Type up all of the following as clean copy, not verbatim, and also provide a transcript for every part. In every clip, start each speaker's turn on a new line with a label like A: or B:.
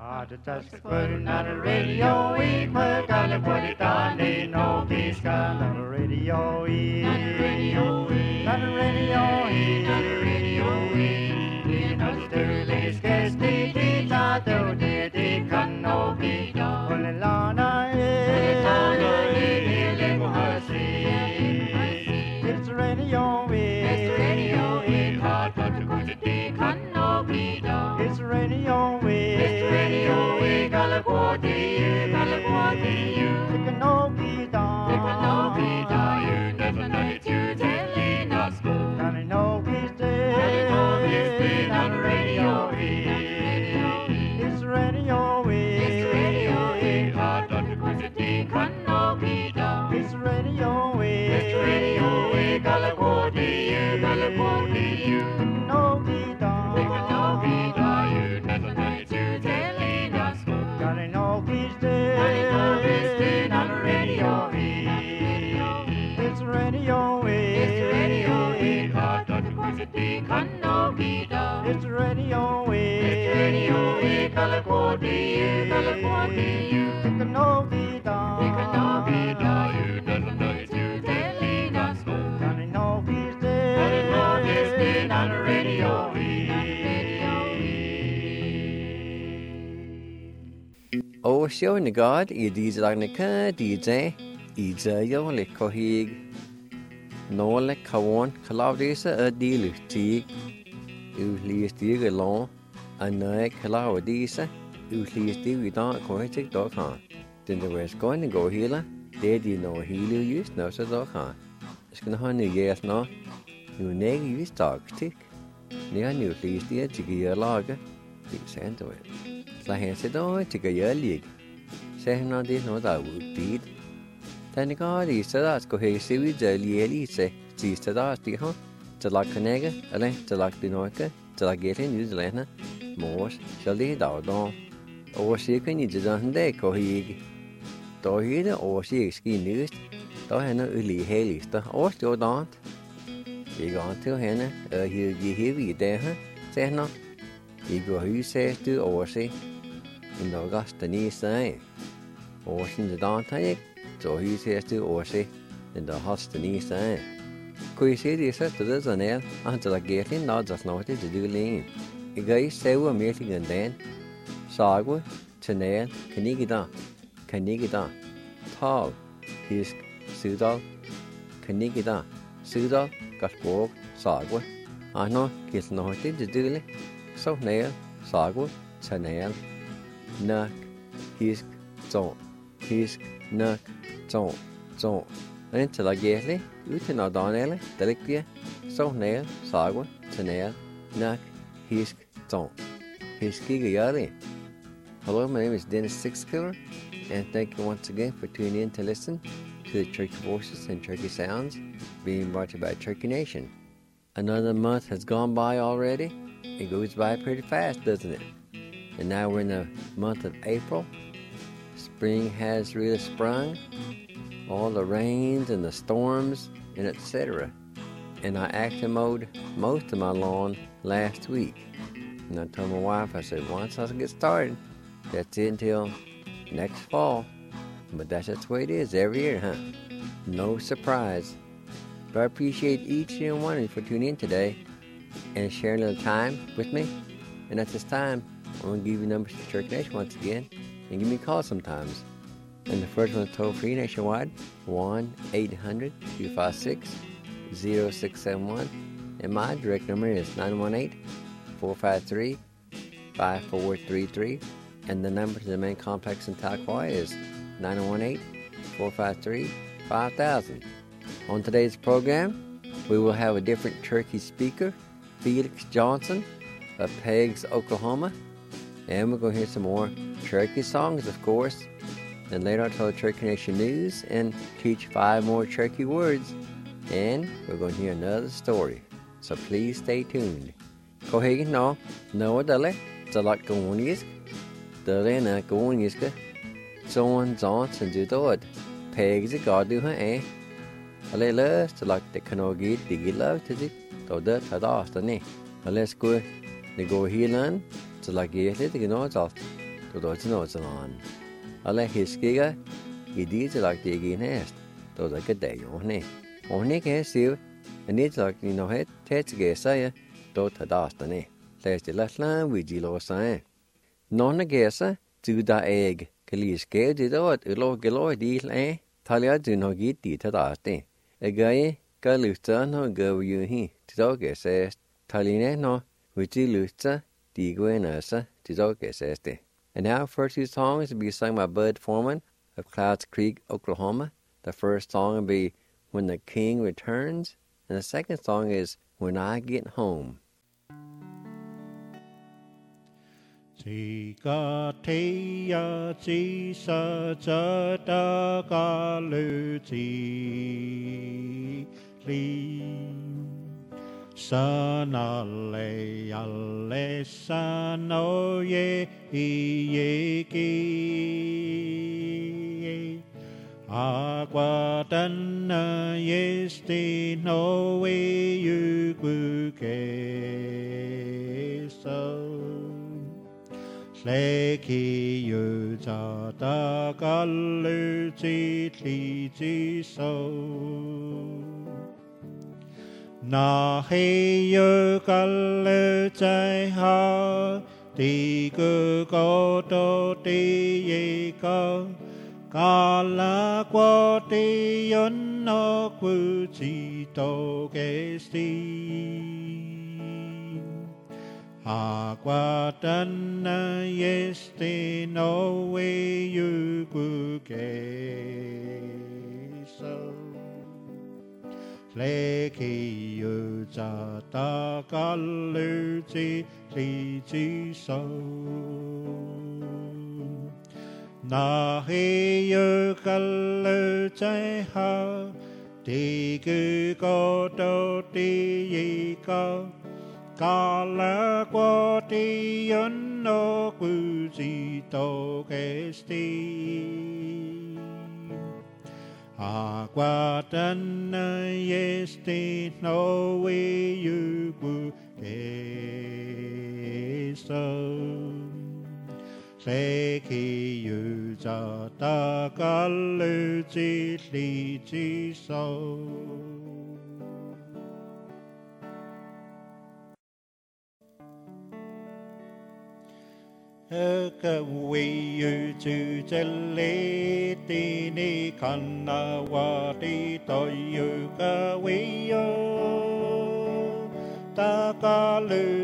A: The touch putting on the radio, we put on the body down, they know peace on the radio, on the radio, on the radio, on the radio, we know the earliest guess, they thought they can know be done. Only Lana, it's the radio, it's the radio, it's hard but the good they can know be done. It's the radio, it's the radio, we gotta go to you, gotta go to you. They can know be done, they can know be done. You never know it, you telling us go. And I know he's dead, and I know he's dead on the radio. It's the radio, it's the radio, it's hard but the good they can know be done. It's the radio, it's the radio, we gotta go to you, gotta go to you. They can know be done, they can know be done. You never know it, you telling us go. And I know he's dead, and I know he's dead on the radio. It's the radio, it's the radio, it's hard but the good they can know be done. It's the radio, it's the radio, we gotta go to you, gotta go to you. They can know be done, they can know be done. You never know it, you telling us go. And I know he's dead, and I know he's dead on the radio.
B: Og sjøen god I disse dagene kan DJ I jo litt kohig nåle kawan kalavdese dilu tig uliestig lon anai kalavdese uliestig vi da kohig da kan den der was going to go healer det de no healer just no så da kan skal ha ny yes no nu neg just dag tik ni har nu liestig til at lage det sandt vel så han så da til at lig så han har det no da ud Then God is to that go hey see we daily say sees to that the huh to like canega ale to like the noika to like get in New Zealand more shall they da don or she can you just day go he do he or she ski news do han uli helist or still don't you go to henne you heavy there huh say no you go who says to or say in August ni say or sin the don't take så he says to Orsi in the hostini say. Kui see the set to the nail until a getting not just noted to do lean. A guy say we're meeting and then Sagwa, Chanel, Kanigida, Tall, his Sudal, Kanigida, Sudal, Gasborg, Sagwa. I know he's noted to do it. So nail, Sagwa, Chanel, Nuck, his zone, his Nuck. Så indtil jeg gætlig, uten at danele, delikvie, så næl, sagwa, tanel, nak, hisk, ton. Hiskige yari. Hello, my name is Dennis Sixkiller, and thank you once again for tuning in to listen to the Turkey Voices and Turkey Sounds being brought to you by Turkey Nation. Another month has gone by already. It goes by pretty fast, doesn't it? And now we're in the month of April. Spring has really sprung, all the rains and the storms and etc. And I actually mowed most of my lawn last week. And I told my wife, I said, once I get started, that's it until next fall. But that's just the way it is every year, huh? No surprise. But I appreciate each and one of you for tuning in today and sharing a little time with me. And at this time, I'm going to give you numbers to Turkey Nation once again. And give me a call sometimes. And the first one is toll-free nationwide, 1-800-256-0671. And my direct number is 918-453-5433. And the number to the main complex in Talcahuano is 918-453-5000. On today's program, we will have a different Turkey speaker, Felix Johnson of Peggs, Oklahoma. And we're going to hear some more Turkey songs, of course. And later I'll tell Turkey Nation news and teach 5 more Turkey words. And we're going to hear another story. So please stay tuned. Kohegen no dale, dalak gonisk, dalena goniska, zon zons and dudod. Pegs a god do her Ale lust to like the kanogit, digi love to the dodder hadastani. Let's go the go healan. Så la gæsle det noget alt. Dodotin Ozalan. Ale Hiskiga, Idis like the Ginest, though like a day on it. On it, yes, you, and it's like you know it, Tetsgesa, dot Hadastane. There's the Latlan, with Gilo Sign. Non a gesa, to the egg, Kaliske did out, a low galo deal, eh? Talia do no get it Hadaste. A guy, Galuta no go you he, Tidoga says, Taline no, with the Luta, Diguenasa, Tidoga says. And now, first two songs will be sung by Bud Foreman of Clouds Creek, Oklahoma. The first song will be When the King Returns, and the second song is When I Get Home.
A: Chỉ có thấy chỉ sợ cho ta có lưu chỉ lý sa na le alle sa no ye ki aqua tan yesti no we yu ku ke so lê khi yu cha ta ka lu chi li chi so na he yu ka lu chai ha ti ku ko to ti ye ka la qua ti yon no ku chi to ke si Aqua tanna yesti no we yu ku ke so le ki yu cha ta ka lu chi li chi so na he yu ka lu chai ha ti ku ko to ti yi ka la qua ti yon no ku chi to ke sti aqua tan yesti no we yu ku ke so se ki yu cha ta ka lu chi li chi so Ka we yu chu chale ti ni kana wa ti to yu ka we yu ta ka lu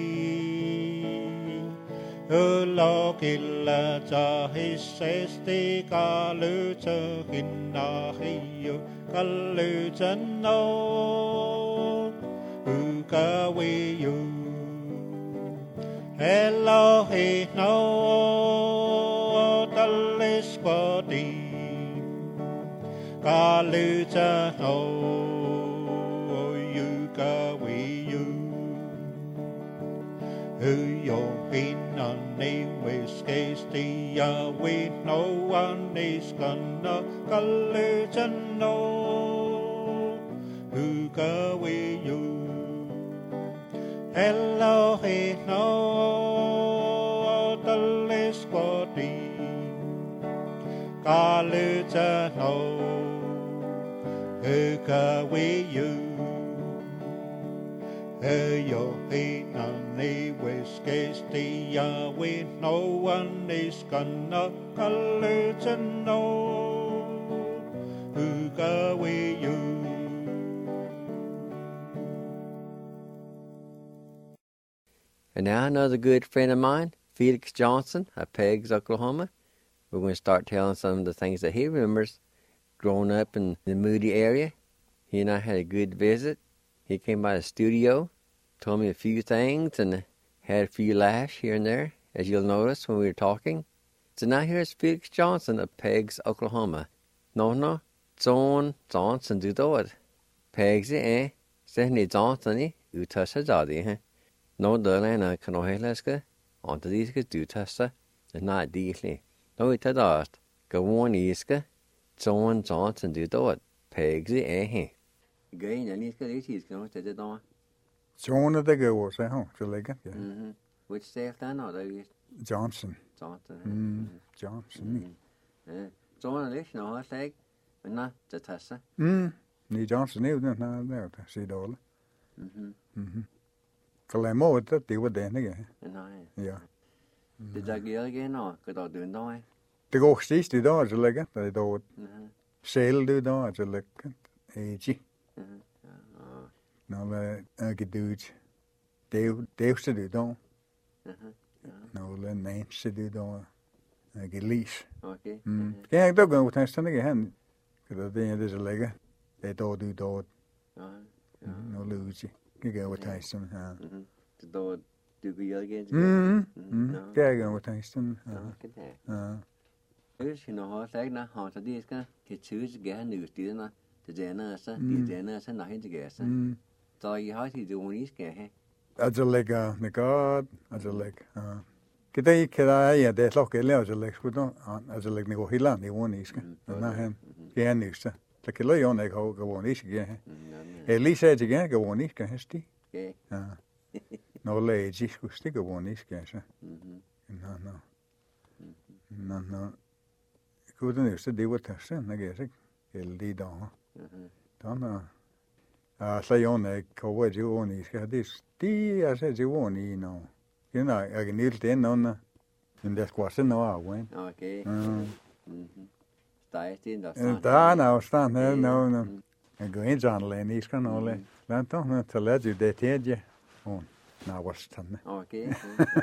A: chi lo ki la cha hi se sti ka lu cha hin na hi yu ka lu chan no ka we yu Hello, he no talis quati Kalucha no you ka we you Who yo in on a whiskey stay away no one is gonna Kalucha no who ka we you Hello, he no talis quati Kalucha no who ka we you yo he on a whiskey stay away no one is gonna Kalucha no who ka we you
B: And now another good friend of mine, Felix Johnson of Peggs, Oklahoma. We're going to start telling some of the things that he remembers growing up in the Moody area. He and I had a good visit. He came by the studio, told me a few things, and had a few laughs here and there, as you'll notice when we were talking. So now here's Felix Johnson of Peggs, Oklahoma. No, John Johnson do it. Peggs, Sehni Johnson, Utasa Jadi, No Derlana Canohelaska, onto these do testa, and not deeply. No, it had asked, go on Iska, John Johnson do it. Peggs, Again, and he's got 80s going to the door.
C: John of the go was, huh? To like it, yeah.
B: Which safe then, or
C: Johnson. Johnson.
B: Johnson lidt når har slet men nej det tager.
C: Ni Johnson er den der se dårligt. Kalder må det var den ikke.
B: Nej.
C: Ja.
B: Det der gør igen og kan du den der.
C: Det går sidst i dag så lægger det dog. Selv det der så lægger. Ikke. Når jeg kan det det så det dog. Når det nej så det dog. Jeg kan lise.
B: Okay.
C: Kan jeg dog gå til sådan ikke han. Kan det så lægger. Det dog du dog. Når det ud. Kan jeg gå til sådan her.
B: Det dog du gør igen.
C: Kan jeg gå til sådan. Ja.
B: Hvis jeg har sagt når har så det skal til tys gerne nu stederne. Det der så det der så når helt gerne. Så I har det jo skal have.
C: Altså lægger det godt. Altså lægger. Kan det ikke ja det er slok eller altså lægger sgu da. Altså lægger det går helt andet i ordene skal. Når han gerne nu så. Så kan det jo ikke gå ordene skal have. Eller så det gerne gå ordene skal have sti. Ja. Når lægger det skulle stikke ordene skal så. Nå. Gud den så det var tassen jeg kan ikke. Eller det der. Då så jo ikke kommer det jo ikke skal det altså det jo ikke nå. Jeg kan ikke den under. Men der skulle også noget af,
B: Okay. Steg det der.
C: Der er stand her nå. Jeg går ind sådan lidt i skal nå lidt. Lad då så lad det det og var stand.
B: Okay.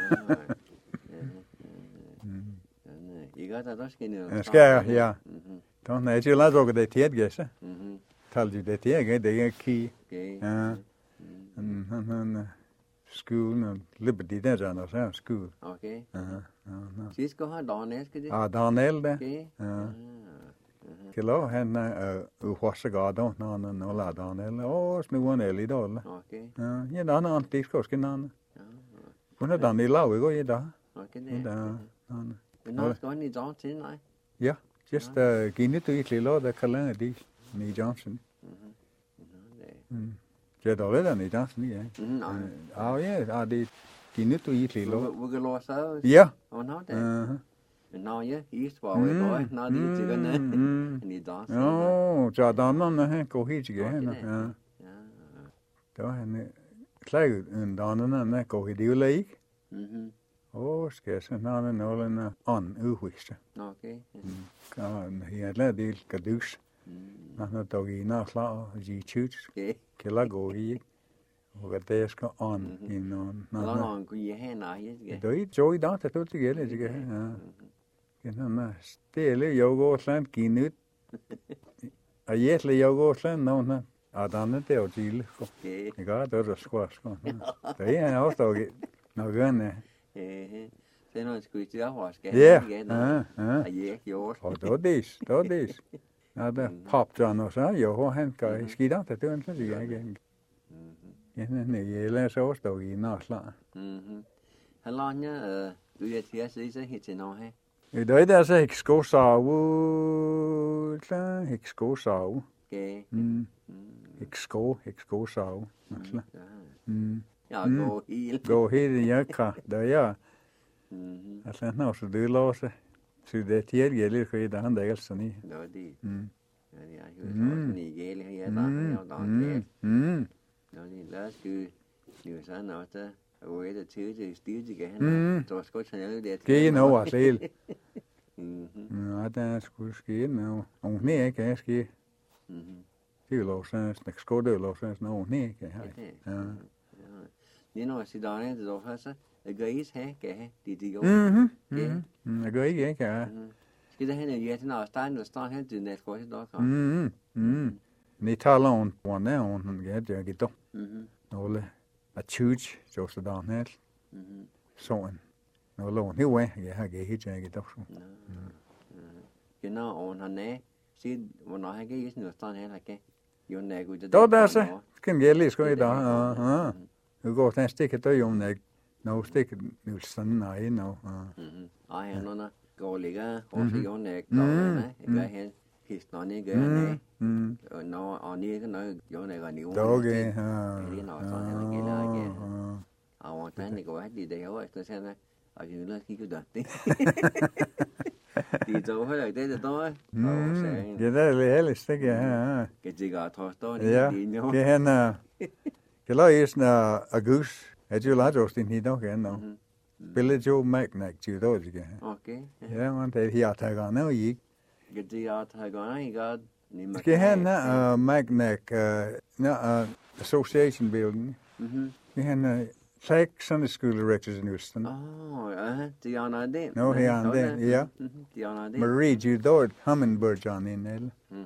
B: I gør der også skal
C: skal ja. Då når jeg lader dog det det så. Tal det det er key. Ja. School og Liberty der så school.
B: Okay. Sidst går han Daniel skal det.
C: Daniel der. Ja. Kilo han uhosse gado når la Daniel. Snuan er lidt dårlig.
B: Okay.
C: Ja, der er det skal også navne. Hun er Daniel lav ikke i dag.
B: Okay. Men når skal han i dag til nej.
C: Ja, just givet du ikke lov der kalder det Ni Johnson. Ja, der er det Johnson ja. Ja, det givet du ikke lov.
B: Hvor kan lov så?
C: Ja.
B: Og nå det. Men nå ja, East var jo bare nå det til den Ni Johnson.
C: Jo, så der han går helt til ja. Ja. Der han slag en der går helt jo ikke. Skal så når nålen an udviste.
B: Okay.
C: Kan jeg lade det kadus. Når der er en klar de chutes. Kan la gå i. Og det skal an i nogen.
B: Når han kunne have nej.
C: Det er jo i dag det er det gælder ikke. Ja. Kan stille jeg går slant givet. Og jeg går slant nogen. Adane det er jo til. Det gør det der squash. Det er også dog når gerne.
B: Det er noget skulle til at huske.
C: Ja.
B: Ja, jo.
C: Og det. Ja, der popper og så jo han kan skidt det er ikke så igen. Ja, nej, jeg lader så også dog i Nasla.
B: Han lader du er til at se så helt til nå her.
C: Det er der så ikke skosau.
B: Okay.
C: Ikke skosau. Nasla.
B: Ja,
C: gå helt jeg kan. Der er altså når så det låse. Så det gælder lidt han der altså ni.
B: Nå det. Ja, jo så ni gælder her der. Nå det lad os jo så nå der. Og det til stil igen. Så skal jeg det.
C: Ge noget selv. Ja, der skulle ske noget. Og nej ikke kan ske. Det er lov så snakke skåde lov så noget nej kan. Ja.
B: Det når sig der er det så så. Jeg gør is her kan det jo.
C: Jeg gør ikke ja.
B: Skal det hen i når stand hen til næste år så der.
C: Ni taler om han jeg gitter. Nogle at choose så der her. Sådan. Når lån her jeg har givet jeg gitter.
B: Genau og han er sig hvornår han giver sådan stand her kan. Jo nej ud det.
C: Der så kan jeg lige skal i dag. Nu går den stikke der jo når no stikke nu sådan nej no.
B: Ej han når går ligger og så jo nej går nej hen hist når nej gør nej. Og når nej når jo nej går nej.
C: Okay.
B: Det er når så han gælder igen. Og hvordan det går det jo efter sådan I can let you do that. Đi đâu phải là thế đó.
C: Cái đó là hết sức kìa.
B: Cái gì cả thôi đó
C: đi nhau. Cái hen cái lo is na August. Cái chú lá rồi thì đi đâu cái nó. Billy Joe McNack chú đó gì kìa.
B: Okay.
C: Yeah, man thấy hiện tại cái nào gì.
B: Cái gì ở Thái Lan này cái
C: cái hen na McNack Association building. Cái hen Like Sunday school directors in Houston.
B: Diana Dane.
C: No, he on there, yeah.
B: Diana Dane.
C: Marie Judord Hummingbird John in there.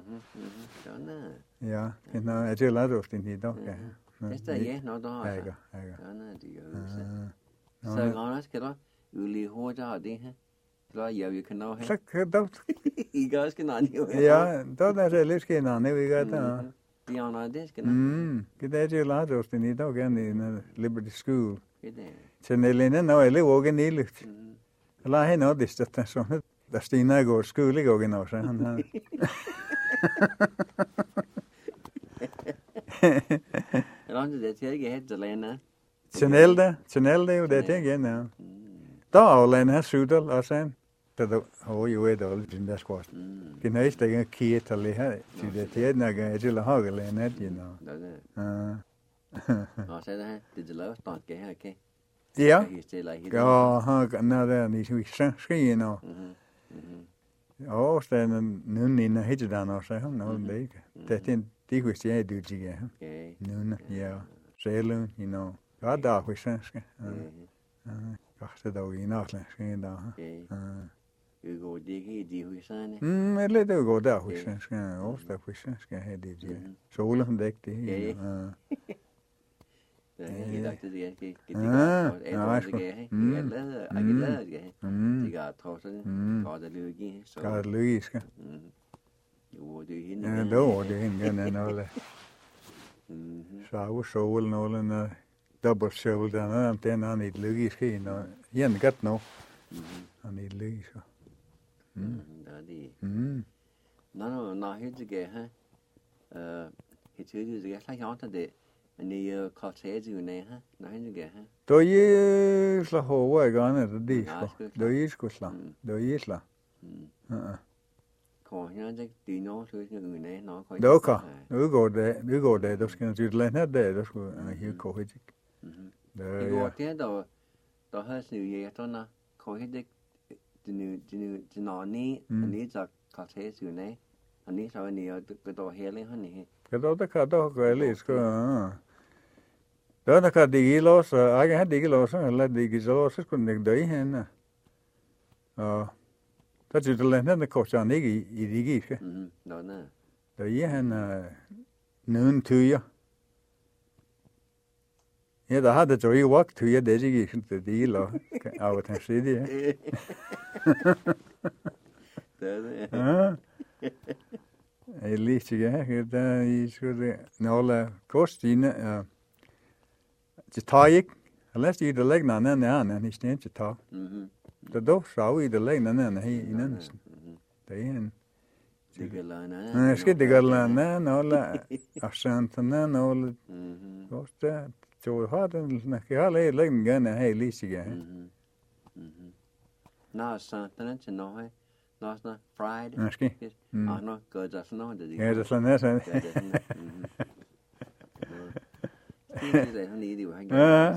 C: Yeah, you know, I do a lot of things he don't.
B: Is that yeah? No, don't.
C: I go.
B: Diana, do you? So honest, kid, Uli Hoja, did he? Klar, yeah, you can know him.
C: Look, don't.
B: You guys can on you.
C: Yeah, don't that say let's get on there. We got
B: Diana Dane, can.
C: Good idea, a lot of things he don't get in Liberty School.
B: Good day.
C: Så Nelina nå er litt ågen i luft. La henne nå det er sånn. Da Stina går skole i ågen også. Han har.
B: Eller det til jeg heter Lena.
C: Chanel jo det ting igjen, ja. Da er Lena Sudal også. Det har jo et all den der skvast. Genæst der kiet til det her. Så det til når jeg til har Lena igjen.
B: Og så det her, det er lavet nok det her, okay?
C: Ja. Ja, han når der ni skriver nå. Ja, så er nu inne hedder der nå så han nå det. Det husker jeg du siger.
B: Okay.
C: Nu ja. Selun, you know. Ja, der er svensk. Kanskje da i natlændsk da.
B: Vi går det ikke de husker.
C: Eller det går der hos svensk. Også der hos svensk her det. Solen dæk det.
B: Det er helt rigtigt, det er ikke. Det er godt. Jeg har trådt sådan. Godt at løbe igen.
C: Godt at løbe, skal.
B: Jo, det er hende.
C: Ja, det var det hende, noget. Så er jo solen, noget, dobbelt sol, den er ikke løbe, skal. Og igen godt nu. Han er løbe, så.
B: Det er det. Nå, helt det gør, her. Helt tydeligt, det er slet ikke andet, det ni cottage you ne ha na hin ge ha
C: do yi sla ho wa ga na di do yi sla do yi sla
B: ko nya de di no so ni ne no ko
C: do ka du går det du skal du lære det du skal hi ko hit
B: det går det da har snu je to na ko hit det de no ni så cottage you ne ani så ni det då hele han ni
C: cái đó cái lý ska đó là cái gì lo sao ai cái gì lo sao là gì lo sao cũng được đấy hen nè đó chỉ là nó có cho này cái gì cái
B: đó nè
C: đấy hen nương thui ya ya đó hạt cho yêu vắc thui ya đấy gì cái gì lo ao thằng sĩ đi
B: đó
C: Elite, det I skulle nåle kostine til tajik. Ellers I det lægger den anden, I stedet til tag. Det dog så I det lægger den anden her i næsten. Det er en.
B: Det
C: skal det gøre nåle afsenderne nåle. Kost det. Så har den kan jeg lægge den gerne her lige igen.
B: Nå, så den til noget. Nå, fried.
C: Måske.
B: Nå, godt så noget det.
C: Ja, det er sådan her.
B: Det han lige det han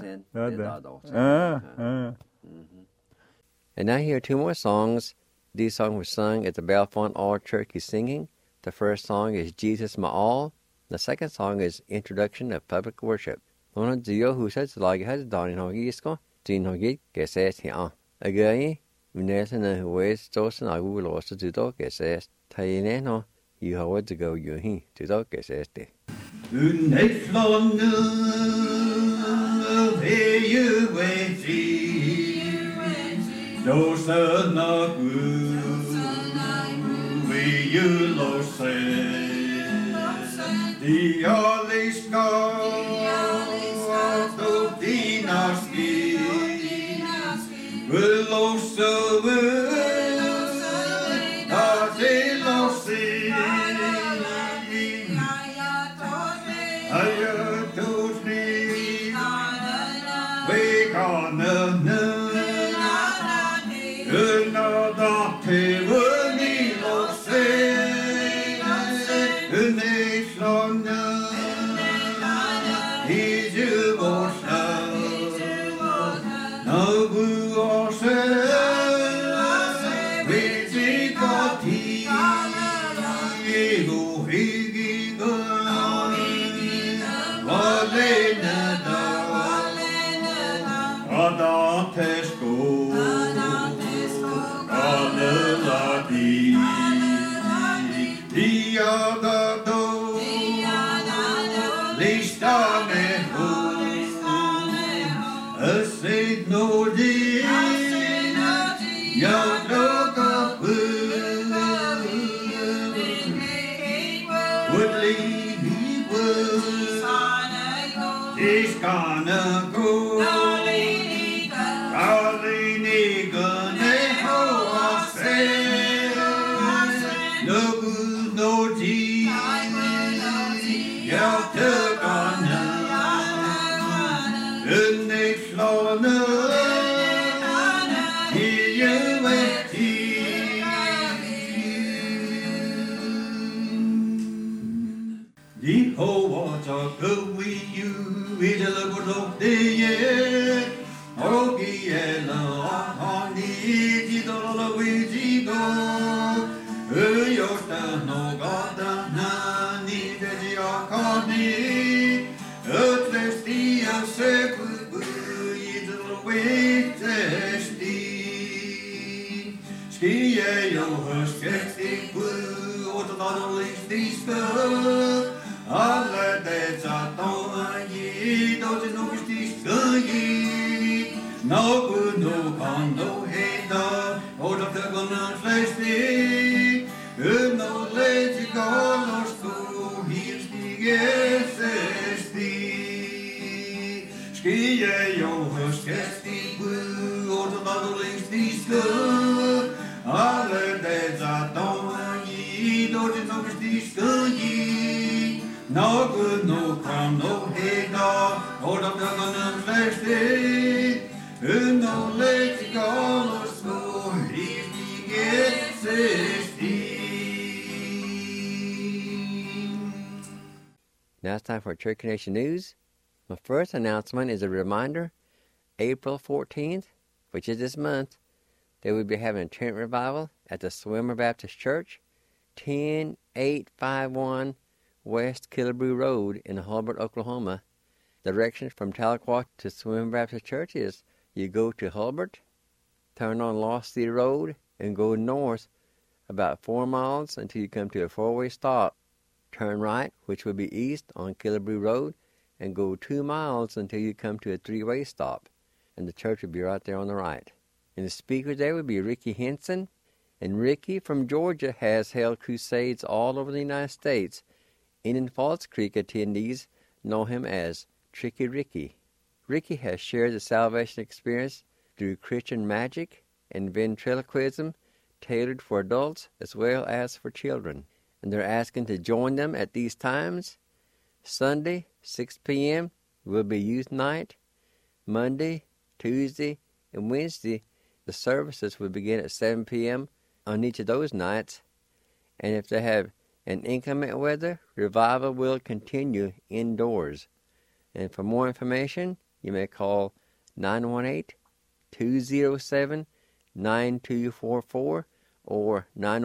B: gør. And now here are two more songs. These songs were sung at the Bellefonte All Turkey Singing. The first song is Jesus My All. The second song is Introduction of Public Worship. One of the who says like has done in Hogisko, Din Hogit, Gesset here. Again, Vinesen who is chosen, I will also do dog Gesset. Taineno, you have to go you he to dog Gesset.
A: Unetflånne veje veti, låsena Gud, veje låse, de alle skal og dina ski, vil låse at det låse. Tesco, Galilati, Diagado, Listaneho, Asignodi, Yadogabu, Woodley, he was, he's gonna go. No good, no con, no hate, no, hold up the gun and flesh thee. No lazy God, no school, he's the SSD. Ski, yo, sketchy blue, or the bottle is the school. All the days I don't ye, don't know the school ye. No good, no crime, no hate, no, hold up the gun and flesh thee. No lazy God, no school, he's the SSD.
B: Now it's time for Cherokee Nation News. My first announcement is a reminder. April 14th, which is this month, they will be having a tent revival at the Swimmer Baptist Church, 10851 West Killebrew Road in Hulbert, Oklahoma. Directions from Tahlequah to Swimmer Baptist Church is you go to Hulbert, turn on Lost Sea Road, and go north about 4 miles until you come to a four-way stop. Turn right, which will be east on Killebrew Road, and go 2 miles until you come to a three-way stop, and the church will be right there on the right. And the speaker there will be Ricky Henson, and Ricky from Georgia has held crusades all over the United States. Indian Falls Creek attendees know him as Tricky Ricky. Ricky has shared the salvation experience through Christian magic and ventriloquism tailored for adults as well as for children. And they're asking to join them at these times. Sunday, 6 p.m. will be youth night. Monday, Tuesday, and Wednesday, the services will begin at 7 p.m. on each of those nights. And if they have an inclement weather, revival will continue indoors. And for more information, you may call 918-207-9244 or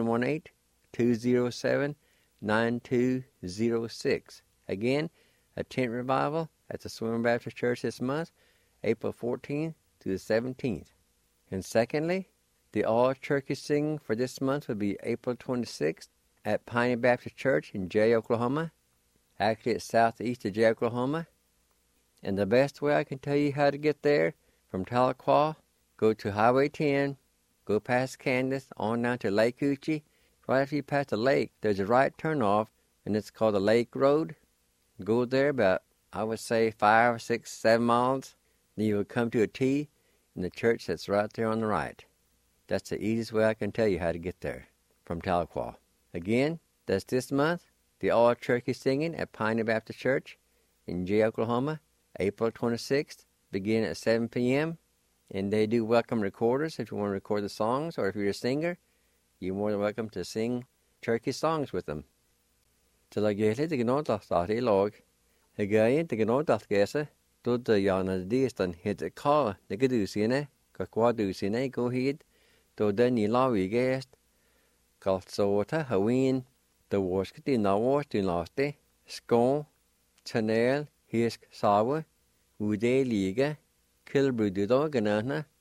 B: 918-207-9206. Again, a tent revival at the Swimmer Baptist Church this month, April 14th to the 17th. And secondly, the all-turkey singing for this month will be April 26th at Piney Baptist Church in Jay, Oklahoma. Actually, it's southeast of Jay, Oklahoma. And the best way I can tell you how to get there, from Tahlequah, go to Highway 10, go past Candace, on down to Lake Hoochie. Right after you pass the lake, there's a right turnoff, and it's called the Lake Road. Go there about, I would say, 5, 6, 7 miles. Then you will come to a T in the church that's right there on the right. That's the easiest way I can tell you how to get there, from Tahlequah. Again, that's this month, the all-turkey singing at Piney Baptist Church in Jay, Oklahoma, April 26th, beginning at 7 p.m. And they do welcome recorders if you want to record the songs, or if you're a singer, you're more than welcome to sing turkey songs with them. Til a gæle det gnådalt I lag, hegæen det gnådalt gæse, dodde jana distan hit ka det gedusine, kakwadusine go hid, dodde ni lawi gæst, kalt sota hawin, the warsk di na wars di laste, skon, chanel, hisk sawe, ude liga, kilbrudido ganana,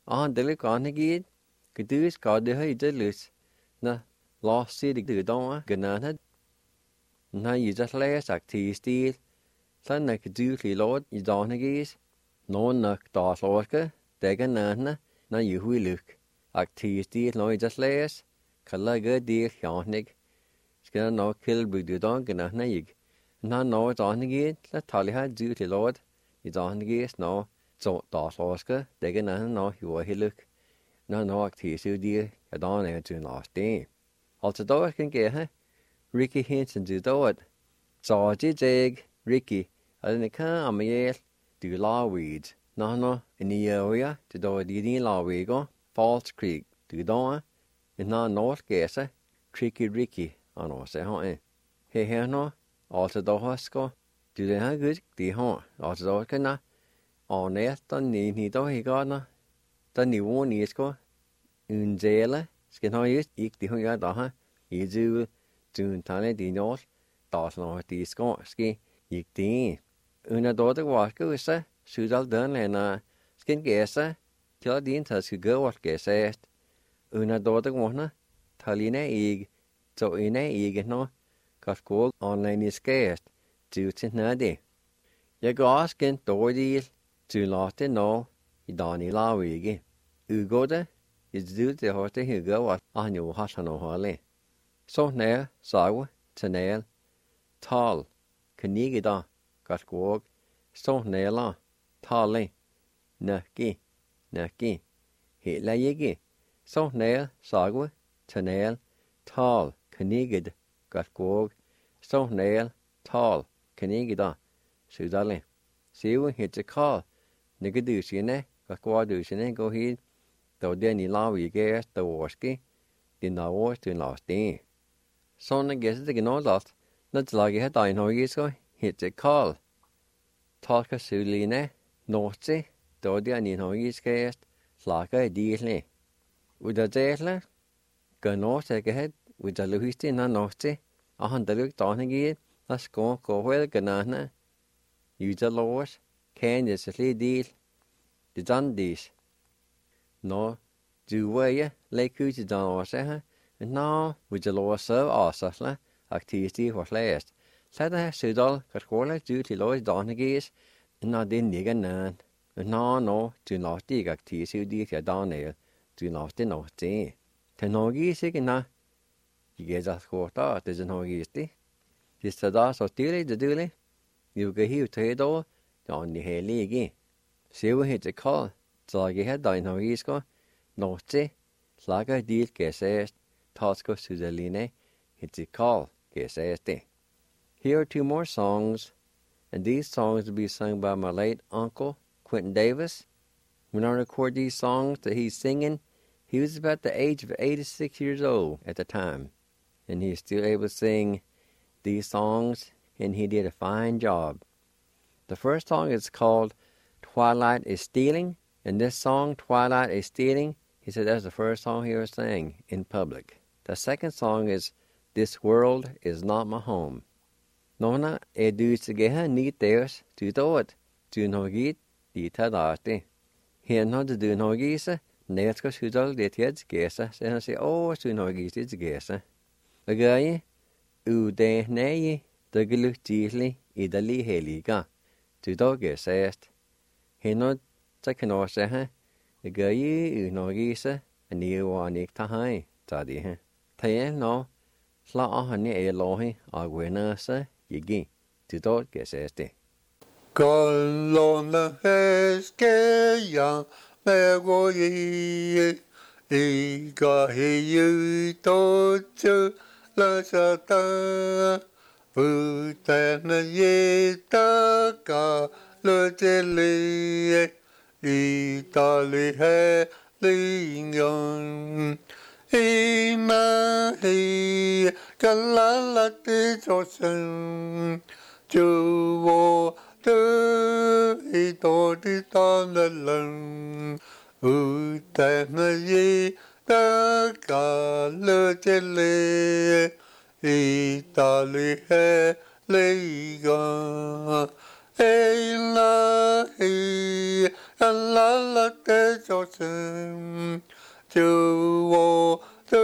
B: Dele Carnegie, Gedus Cardehe Delus, na lost city the Doma, Ganana, na you just last acti steel, San na Gedusli Lord, you Donagis, no nak das Lorca, Deganana, na you who look, acti steel, no you just last, Kalaga dear Yarnig, Skin no kill big dong, Ganana yig, na no Donagis, let Taliha duty Lord, you Donagis, no. Så das Lorca, Deganana, no, you were he look. No acti study a don and to last day. Also dog can get her. Ricky Hinton do it. So jig Ricky, I didn't come yet do law weeds. No, in the area to do the law wego, Falls Creek, do don, and now North Gasser, Tricky Ricky, on all say home. Hey, no, also do hosco, do they have good, the home, also dog can not. On there, don't need to he got no. Den niveau nisko, unzela, skal have just ikke det hun gør der, I do, tale de norsk, der når de ske, ikke det. Under dårlig vaske så, sydal den lena, skal gæse, til din tager skal gå og gæse. Under dårlig vågne, talina ikke, så ikke nå, kan gå online i skæst, til nede. Jeg går også gen dårlig, til lade nå, I dag I laver ikke. Ugode, I du det hørte hygge og han jo har han og holde. Så nær, sag, tanel, tal, knige da, godt gå, så nærla, tale, nøkke, hele ikke. Så nær, sag, tanel, tal, knige, godt gå, så nær, tal, knige da, sydale. Siv, hitte kall, Nikke dusine, godt dusine, gå hit, da den I lav I gæs, da årske, din års til last det. Sånne gæs det ikke last, når det lager her dagen høygisko, hitte kall. Talka suline, norse, da den I høygiskæs, slager I disle. Uda dæsle, gør norse ikke het, uda luhiste na norse, og han der luk dagen givet, og skår gårvel gænane, uda lås, kan jeg så slet del, det dandis. Nå, du veje, læg ud til den også her, men nå, vi til lov at serve også, aktivitet for slæst. Så der sødal, kan skole du til lov i dagnegis, når det nikker nærn. Men nå, du når det ikke aktivitet, det ikke er dagnæl, du når det nok det. Til norgis ikke nå, I gæs at skole der, det er norgis det. Det er der så stille, det dølle. Du kan hive til et år, det er ikke heller ikke. Siv hitte kald, så jeg har der norgisko, når det slager del gæsast, talsko sudaline, hitte kald gæsast det. Here are two more songs, and these songs will be sung by my late uncle, Quentin Davis. When I record these songs that he's singing, he was about the age of 86 years old at the time, and he's still able to sing these songs, and he did a fine job. The first song is called Twilight is Stealing, and this song, Twilight is Stealing, he said that's the first song he ever sang in public. The second song is This World is Not My Home. Nona du sige niet deres, du doet, du nogit, die tadarte. Her når du nogise, nætsko sudal det hed gæsa, så han siger, du nogis det gæsa. Og gør I, det næje, der gelugt tidlig I der lige heliga, du dog gæsast. Her når så kan også have, det gør I nogise, og niver ikke tager hej, tager det her. Tager når, slag han I lohi, og venner sig, Yigi, to dog gæsast det.
D: Kolona heskeja mego iga hiu totu la sata utana yeta ka luteli itali he lingon ima hi kalala te tosen Chúa tư hi tô đi ta lần tên gì tất cả lơ trên lê Italy he lê ga la hi la la te cho sen chu wo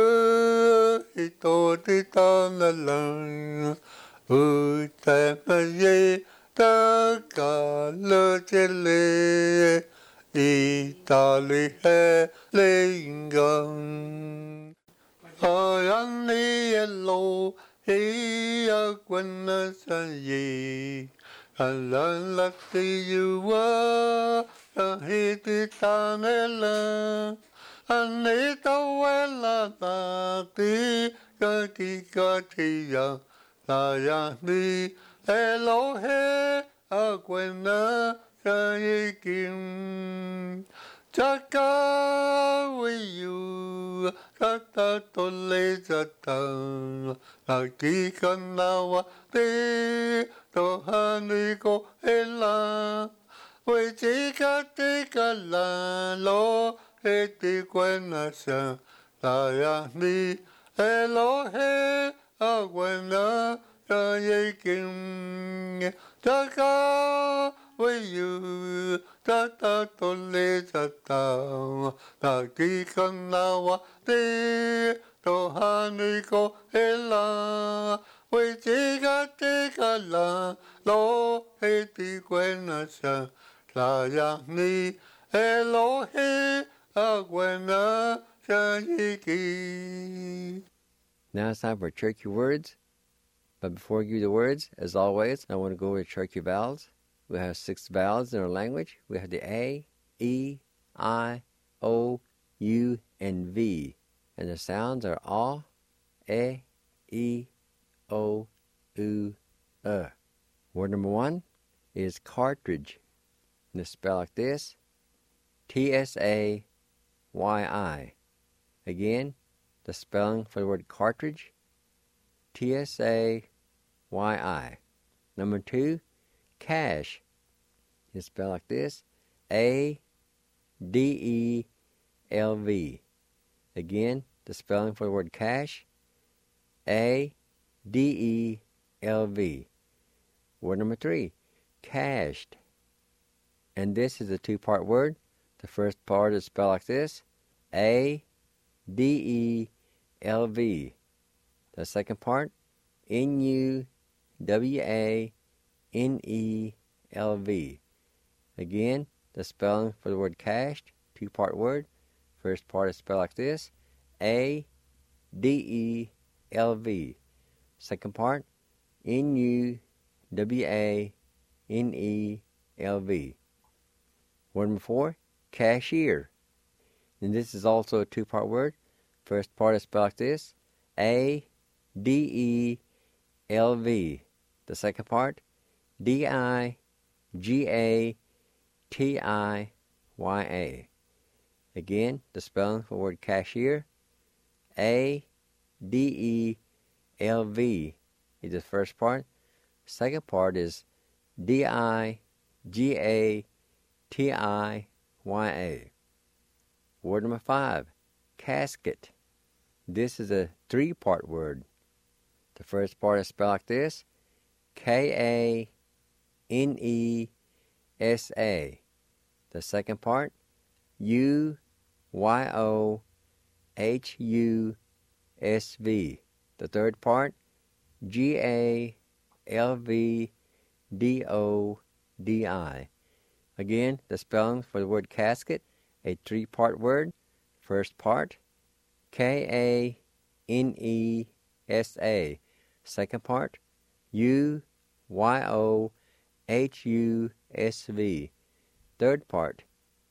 D: tu hi to ti ta la la u ta ma ye ta ka le che le i ta li he le ngang ai an ni lo hi a quen na san yi la ti you wa hi ti ta ne la an ni ta we la ta ti ka ti ya la ya ni lo he a quen na san yi kim cha ka wi you ta ta to le cha ta la ki kan na wa ti to ha ni ko e la we ti ka la lo he ti quen na sa la ya ni e lo he a quen na sa ye kim ta ka we you ta ta to le ta ta ta ki kan na wa ti to ha ni ko e la we ti ka la lo he ti quen na sa la ya ni e lo he a quen na sa ye ki.
B: Now it's time for Cherokee words. But before I give you the words, as always, I want to go over the Cherokee vowels. We have 6 vowels in our language. We have the A, E, I, O, U, and V. And the sounds are A, E, O, U, Word number 1 is cartridge. And it's spelled like this, T-S-A-Y-I. Again, the spelling for the word cartridge, T-S-A-Y-I. Number 2, cash. It's spelled like this, A-D-E-L-V. Again, the spelling for the word cash, A-D-E-L-V. Word number 3, cashed. And this is a 2-part word. The first part is spelled like this, A-D-E-L-V. The second part, N-U-W-A-N-E-L-V. Again, the spelling for the word cashed, 2-part word. First part is spelled like this, A-D-E-L-V. Second part, N-U-W-A-N-E-L-V. Word number 4, cashier. And this is also a 2-part word. First part is spelled like this, A-D-E-L-V. The second part, D-I-G-A-T-I-Y-A. Again, the spelling for the word cashier, A-D-E-L-V is the first part. Second part is D-I-G-A-T-I-Y-A. Word number 5, casket. This is a 3-part word. The first part is spelled like this, K-A-N-E-S-A. The second part, U-Y-O-H-U-S-V. The third part, G-A-L-V-D-O-D-I. Again, the spelling for the word casket, a 3-part word. First part, K-A-N-E-S-A. Second part, U-Y-O-H-U-S-V. Third part,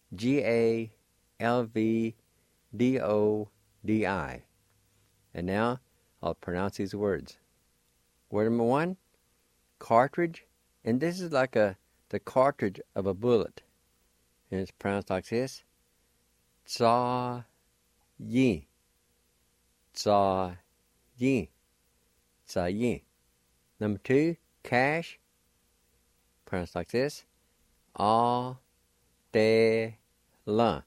B: G-A-L-V-D-O-D-I. And now, I'll pronounce these words. Word number 1, cartridge. And this is like the cartridge of a bullet. And it's pronounced like this, Tsa-yin. Tsa-yin. Tsa-yin. Number 2, cash. Pronounced like this, A-de-lan.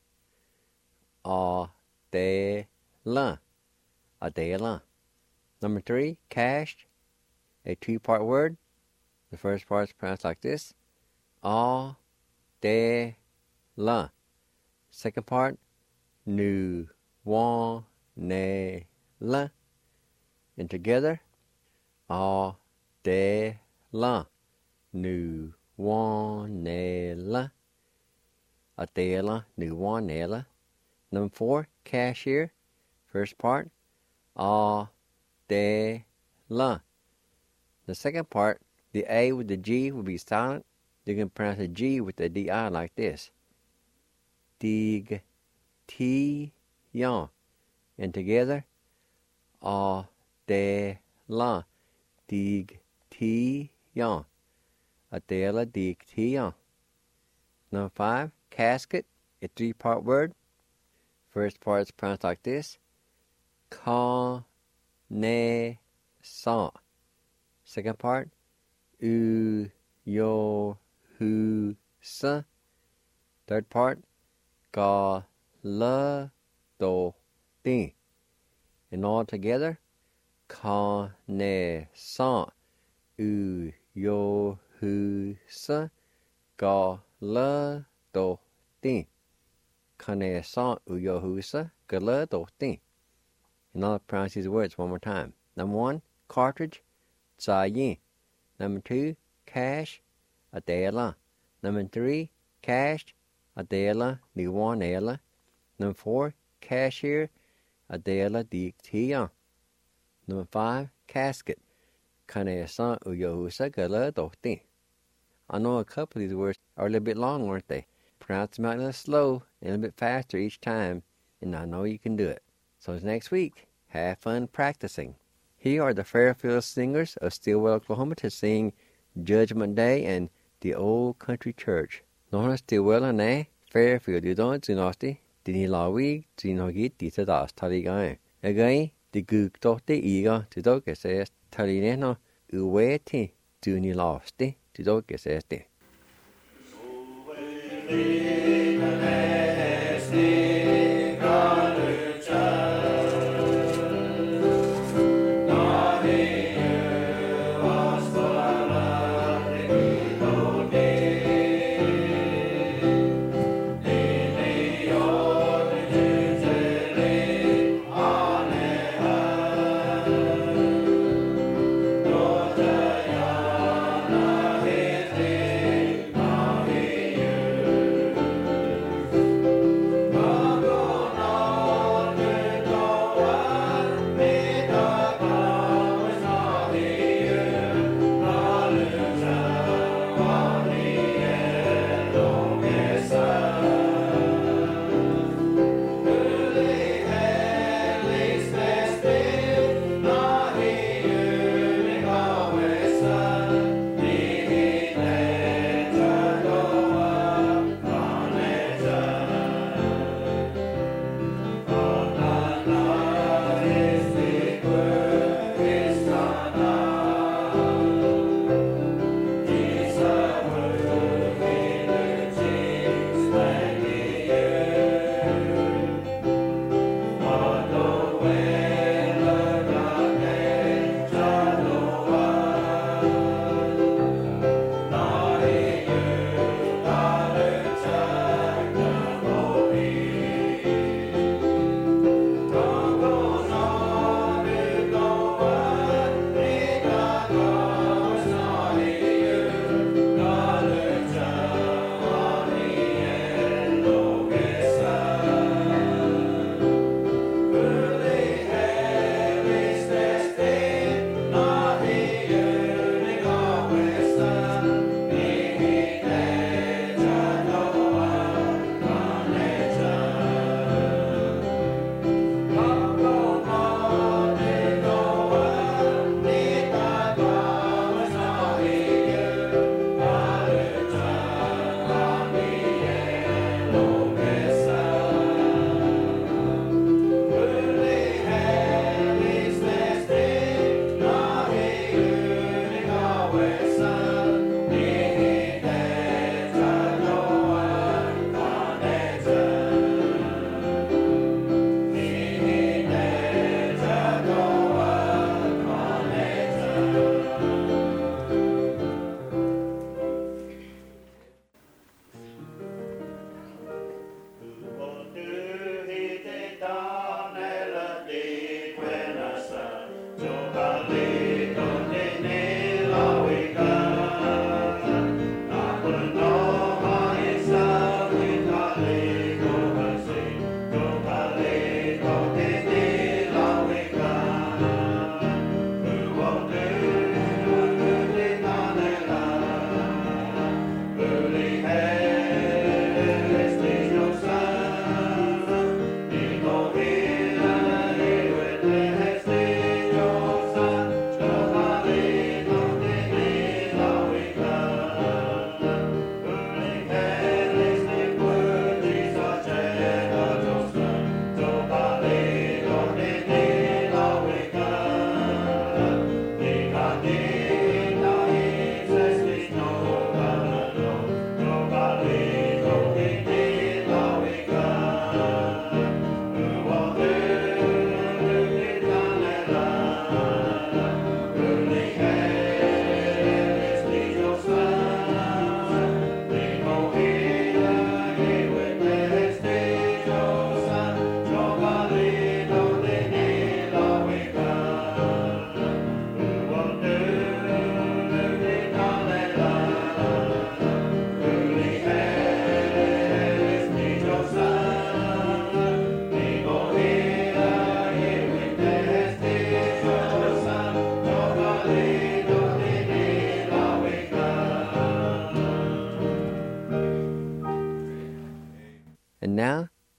B: A-de-lan. A-de-lan. Number 3, cashed. A 2-part word. The first part is pronounced like this, A-de-lan. la. Second part, nu, wa, ne, la. And together, a, de, la. Nu, wa, ne, la. A, de, la, nu, wa, ne, la. Number 4, cashier. First part, a, de, la. The second part, the A with the G will be silent. You can pronounce the G with the DI like this. Dig, ti, ya. And together, a, de, la. Dig, ti, ya. A, de, la, dig, ti, ya. Number 5, casket, a 3-part word. First part is pronounced like this. Ka, ne, sa. Second part, u, yo, hu, sa. Third part, ga, la, do, ti. And all together, ka, ne, sa. U, yo, hu, sa. Ga, la, do, ti. Ka, ne, sa, u, yo, hu, sa. Ga, la, do, ti. And I'll pronounce these words one more time. Number 1, cartridge, za, yin. Number 2, cash, a, de, la. Number 3, cash, a, de, la, nu, wa, ne, la. Number 4, cashier, a, de, la, dig, ti, ya. Number 5, casket, ka, ne, sa, u, yo, hu, sa, ga, la, do, ti. I know a couple of these words are a little bit long, aren't they? Pronounce them out a little slow and a little bit faster each time, and I know you can do it. So next week, have fun practicing. Here are the Fairfield Singers of Stillwell, Oklahoma to sing Judgment Day and The Old Country Church. Nora Stillwell and Fairfield, you don't zunosti, Dini Lawi, Zinogit, Ditadas, Taligain. Again, the Gook Dote Ega, to Doke says, Talineno, Uweti, Duni Losti, to Doke says.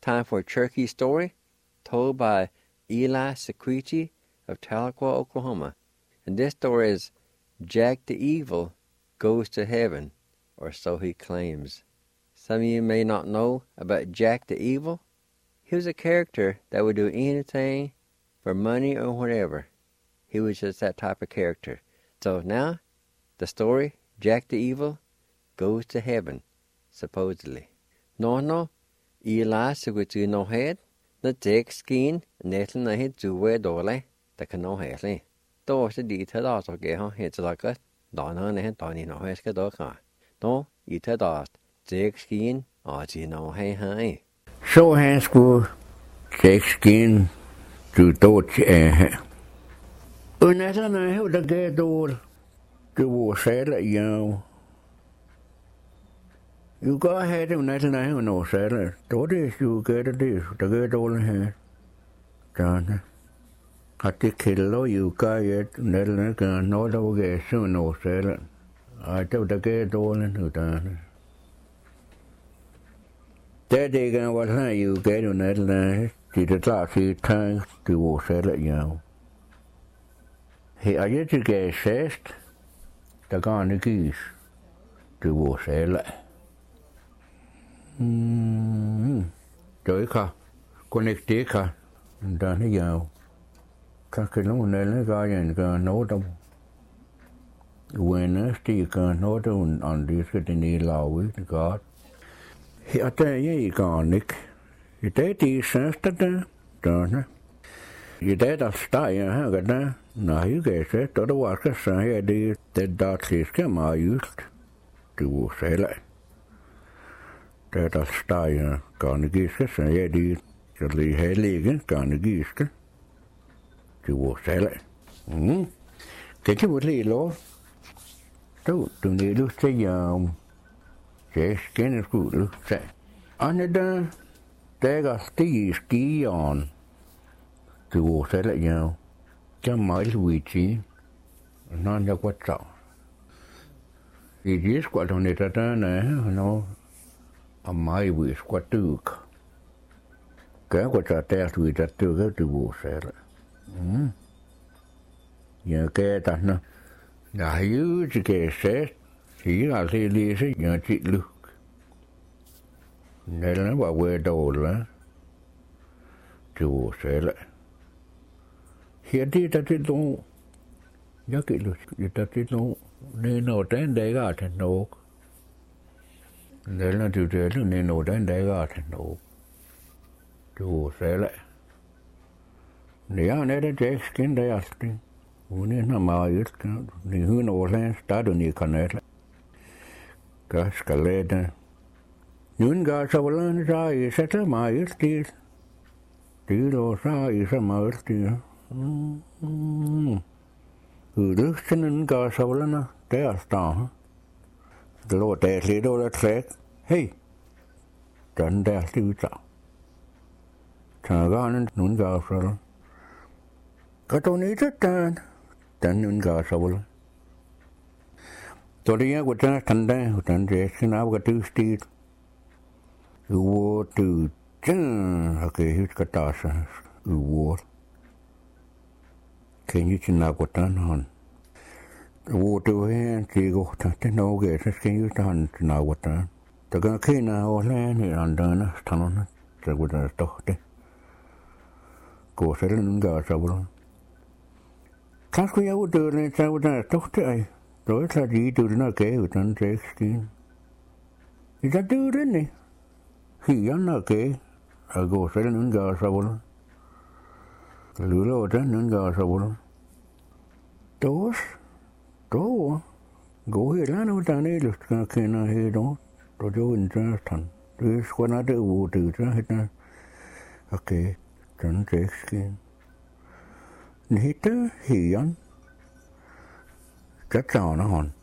B: Time for a Cherokee story told by Eli Sequechi of Tahlequah, Oklahoma. And this story is Jack the Evil Goes to Heaven, or so he claims. Some of you may not know about Jack the Evil. He was a character that would do anything for money or whatever. He was just that type of character. So now, the story, Jack the Evil Goes to Heaven, supposedly. No, Eli Sequechi no head, na Jack skin, nettle na hit juwe dole, the cano headly. Though the detail also get on hits like it, don't know Donny no heska doka. No, you tell us, Jack skin, or you know, hey.
E: So has go Jack skin to touch Unether na how the gate door to was said you go ahead and let now no sailor. What is you get a dish, the gate all here. John. I take you got it, Netherlands, no dog soon no sailor. I told the gate all in who done. That day again was how you get in Netherlands, to the class he turned to war sailor you. He I get to get assessed the gun geese to war sailor. Trời cả, con này tiếc cả, đã thấy giàu, các cái nó này nó coi như cái nấu trong, when nó chỉ cái nấu trong ăn đi cái gì này lâu với cái God, thì ở đây cái con này, cái đấy thì sáng tất đó, đó nè, cái đấy là style ha cái đó, nói cái sẽ tôi đã qua cái sáng đi, để đặt cái mà yếu, từ sẽ lại. Dat sta je Carnegieske, en jij die dat heel liggen, Carnegieske. Die wordt zelf. Kijk je wat leer los? Toen die lucht zei jou, zes kennis goed lucht zei. Anne dan, daar die ski aan. Die wordt zelf jou. Kan mij luidje, en dan dat wat zo. Die is wat dan niet dat dan, no. A mai wis qua tuk. Cái qua trả tè tùy trả tuk cái tùy bộ xe lại. Nhờ cái ta nó. Đã hữu chỉ cái xe. Chỉ là thì đi sẽ nhờ chị lực. Nên là bà quê đồ là. Tùy bộ xe lại. Hiện thì ta thích luôn. Nhớ kỹ lực. Ta thích luôn. Nên nó trên đấy gà thành nốt. Đấy là điều thế là nên nổi đến đấy gà thành nổ. Chú sẽ lại. Nếu anh ấy đã chết kiến đấy à thì nên là mà ít thì hư nổ lên ta được nhiều khả năng lại. Cái cái lên đó. Những gà sau lên ra thì sẽ tới mà ít thì đồ ra thì sẽ mà ít thì đức xin những gà sau lên đó. Đấy là sao? The Lord there, the Lord said, hey, done there, do so. Tagan nun go so. Got on it at then nun go so. So the young would just stand there, who done this, and I've got two steeds. Who wore to, okay, he's got us, who wore. Can you see now what done on? Vô tư hay chỉ có thế nào cái sẽ cái thằng nào vậy ta, tất cả khi nào lên thì anh đó nó thằng nó sẽ có thể tốt đấy, cô sẽ lên gà sao luôn, các cái vô tư này sao có thể tốt đấy, rồi là gì từ nó kể của thằng sẽ skin, thì ta tư đấy này, khi anh nó kể, cô sẽ lên gà sao luôn, lừa lừa đó lên gà sao luôn, tốt. Đó, gå hết lá nó ta này được cái nào hết đó, rồi cho mình ra thành, rồi qua nó được vô từ ra hết na, ok, chẳng chết skin, hết đó hiền, chắc chắn nó hòn,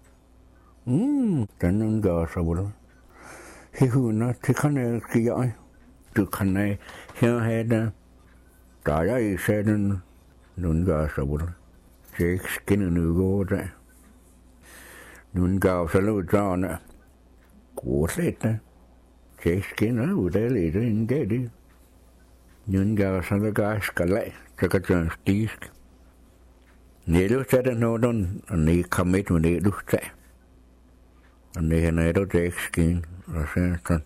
E: chẳng nên gà sao đó, hi hư nó thì khăn này kia ấy, từ khăn này hiện hết na, trả giá xe nên gà sao đó. Chết skin nữa go ra, nun gạo sẽ lưu cho nè, của hết nè, Skin, I would tell it in get it. Nun gas on the gas, Calais, Secretary Stisk. Needle said a note on, and they commit when they look say. And they had a Jake skin, or something.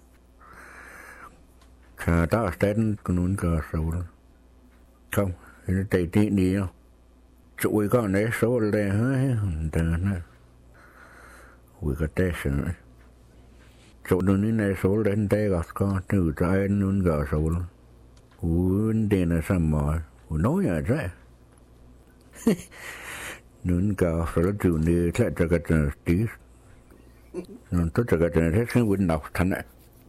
E: That's that, Nun gas over. Come, in a day, deal. So we got an air soul there, and we got this. So nun in air soul, then they got gone to try nun gas soul. Wouldn't dinner some more. Who know ya, Jack? Nun gas for the junior, let the get a stiff. Non to the get a section with enough tonight.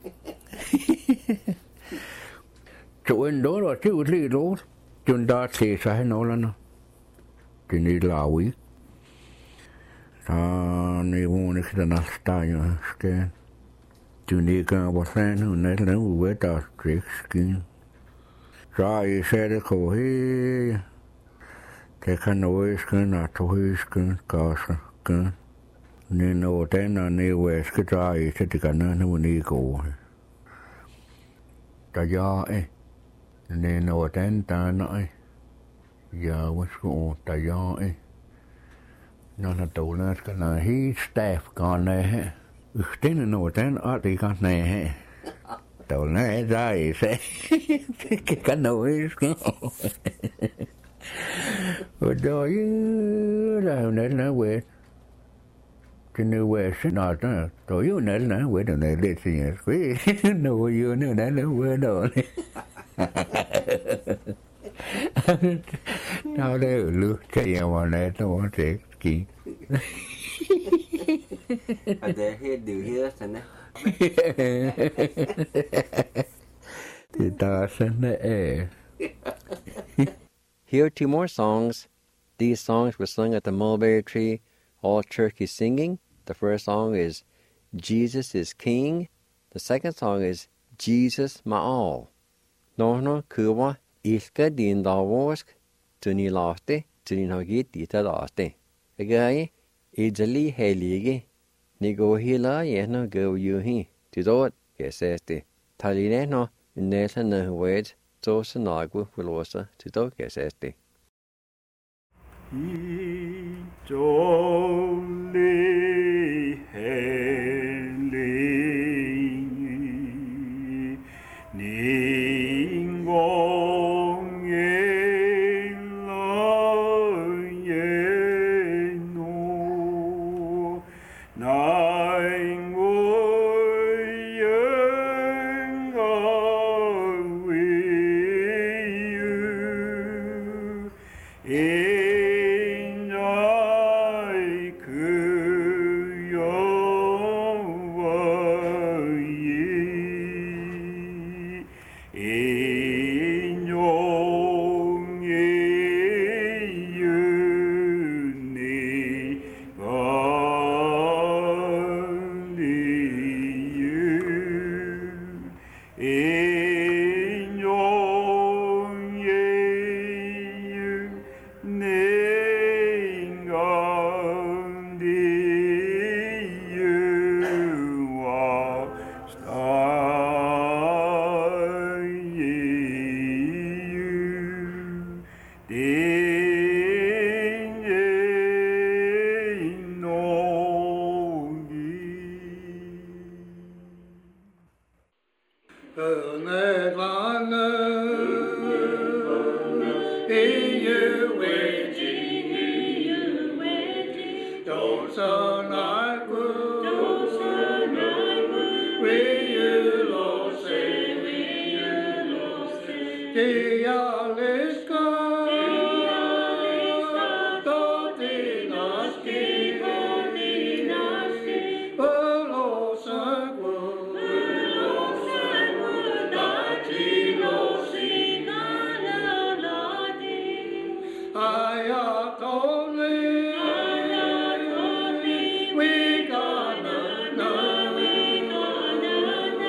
E: So when door or two little, Jun Dart says I know. Thì đi là quý này muốn cái đó là style cái chú đi cái bộ sen nó nét lớn với ta trick skin rồi xe được khổ hi cái khăn nói cái nào thôi cái cao cái nên nó tên là này về cái trái sẽ thì cái nó đi cổ ta do ấy nên nó tên ta nói giờ what's going ta do ấy nó là tụ lên cái là hí staff còn này tên là nổi tên ở thì con này tụ này ra sẽ cái nổi rồi đó là nên là về cái nơi về sẽ nói đó tối ưu nên là về đồ này để gì quý nổi yêu nữa đấy là về đồ này nào đây lướt chạy vào này nó sẽ kỹ
B: Ada hết điều hết rồi nè.
E: Thì ta sẽ nè.
B: Here are two more songs. These songs were sung at the mulberry tree, all turkey singing. The first song is Jesus is King. The second song is Jesus my all. Nó kuwa iska din dawosk tuni lafte tuni hagit dita daste. Again, idali helige. Nigo hila yeno go yuhi. Tidot geseste. Taline no neta na wed to sanagu velosa tidot geseste.
A: Jolly Henley Ningong Yeno Naingo Yenga Wiyu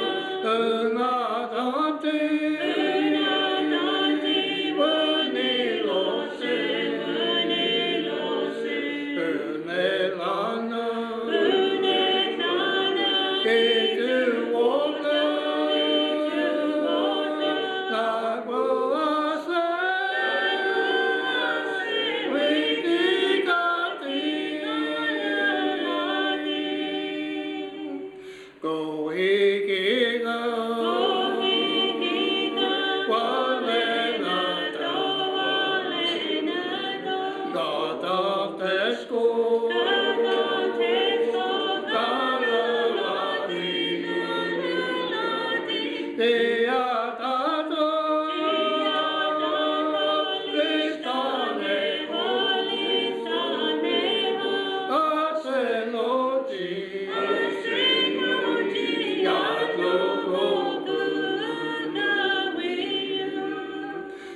A: Ni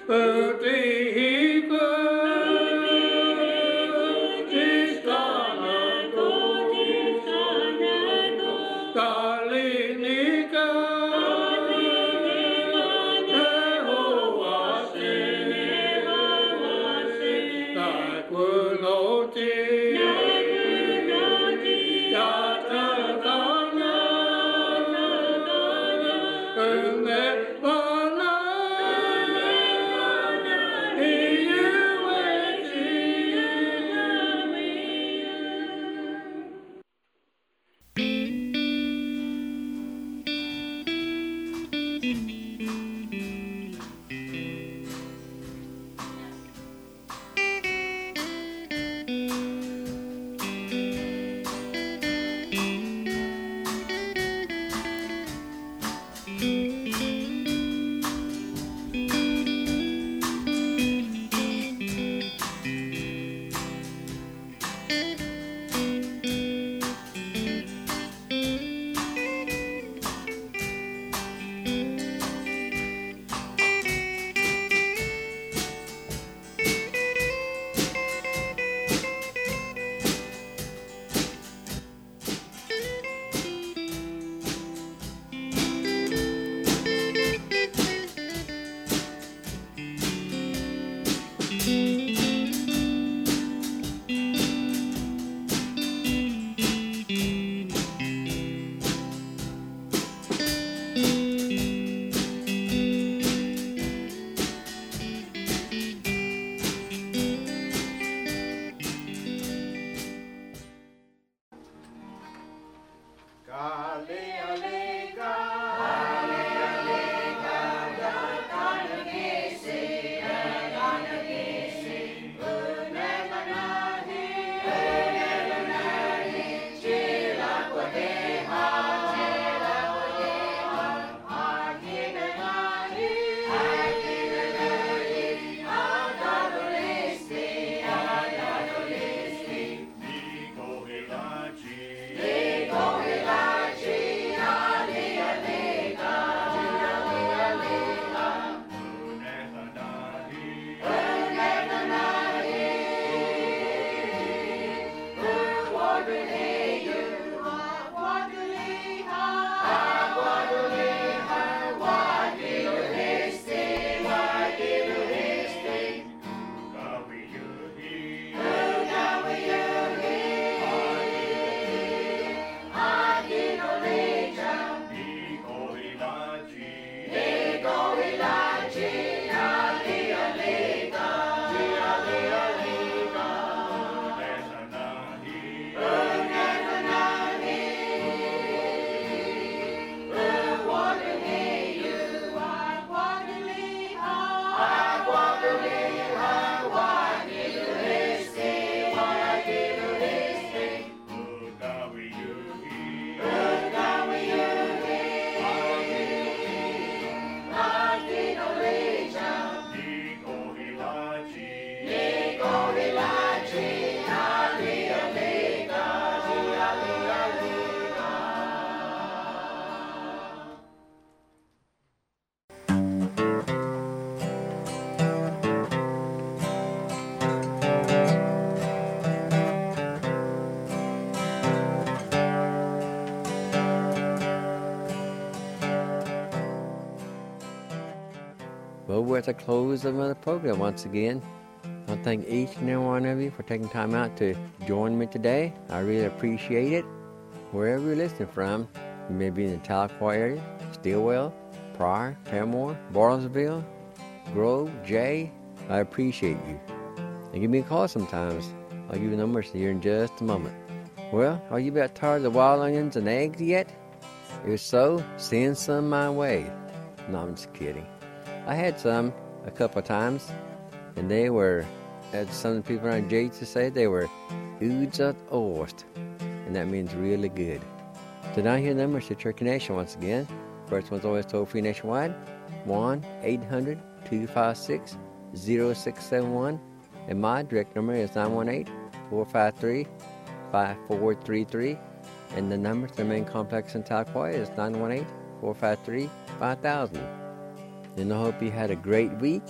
B: Well, we're at the close of the program once again. I want to thank each and every one of you for taking time out to join me today. I really appreciate it. Wherever you're listening from, you may be in the Tahlequah area, Stillwell, Pryor, Paramore, Bartlesville, Grove, Jay. I appreciate you. And give me a call sometimes. I'll give you numbers here in just a moment. Well, are you about tired of the wild onions and eggs yet? If so, send some my way. No, I'm just kidding. I had some a couple of times, and they were, as some of the people around Jay used to say, they were udzat ost, and that means really good. So now here are the numbers to Turkey Nation once again. First one's always toll-free nationwide, 1-800-256-0671, and my direct number is 918-453-5433, and the number to the main complex in Tahlequah is 918-453-5000. And I hope you had a great week,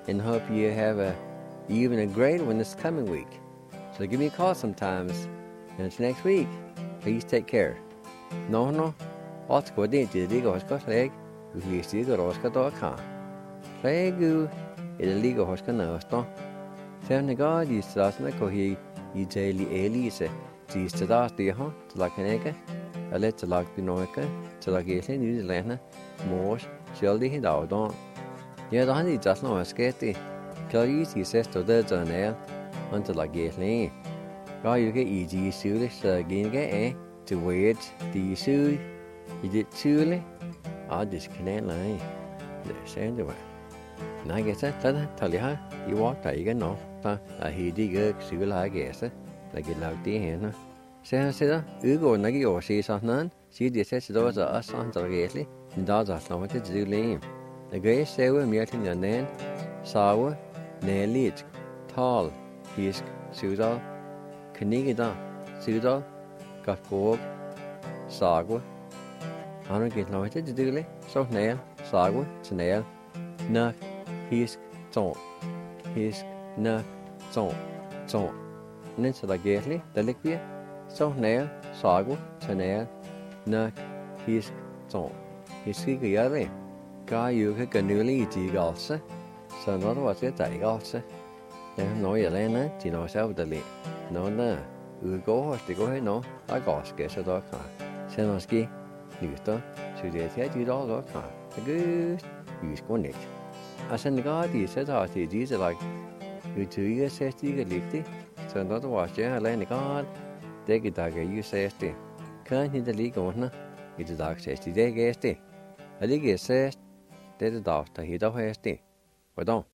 B: and hope you have even a great one this coming week. So give me a call sometimes. And until next week, please take care. No, what's good in the legal hospital leg, if you see the Rosca.com. Play good in the legal hospital. Sen the God is starting to go here, you daily Elise, the start the hunt, like an egg, a letter like the Noika, to like a New Zealand, more, surely he out on. Yet the honey just know a sketty. Clarice says to the nail until I get lane. God, you get easy, Sulish again, to wait the Sue. You did Suli? I'll disconnect line. The sand away. And I guess that tell you how you walk again, no. I hear the good Sul, I guess, like it like the hand. Say, you go Nagi or see something. See the sets those are us on the gately, and does us know what to do lame. The gray sailor melting your name, sour, nail tall, hisk, Sudal, Knigida, Sudal, Gafgog, Sagwa. I don't get no to do so nail, Sagwa, to nail, nuck, hisk, ton, hisk, nuck, ton. And it's like gately, the liquid, so nail, Sagwa, to nail, nuck, hisk, ton. Hiski gayare. Guy you can newly dig also, so not what it I also. Then no Yelena, you know, self the late. No, you go, to go ahead, no, I got sketch a dog car. Senoski, Newton, so they said you all dog car. The good, use connect. I send the God, he said, I see these like you 2 years, says you get so not watch your land God. They get dagger, you say, can't in the league owner, it's a dog says, they guessed it. I think it says, there's a doctor, he don't have it. But don't.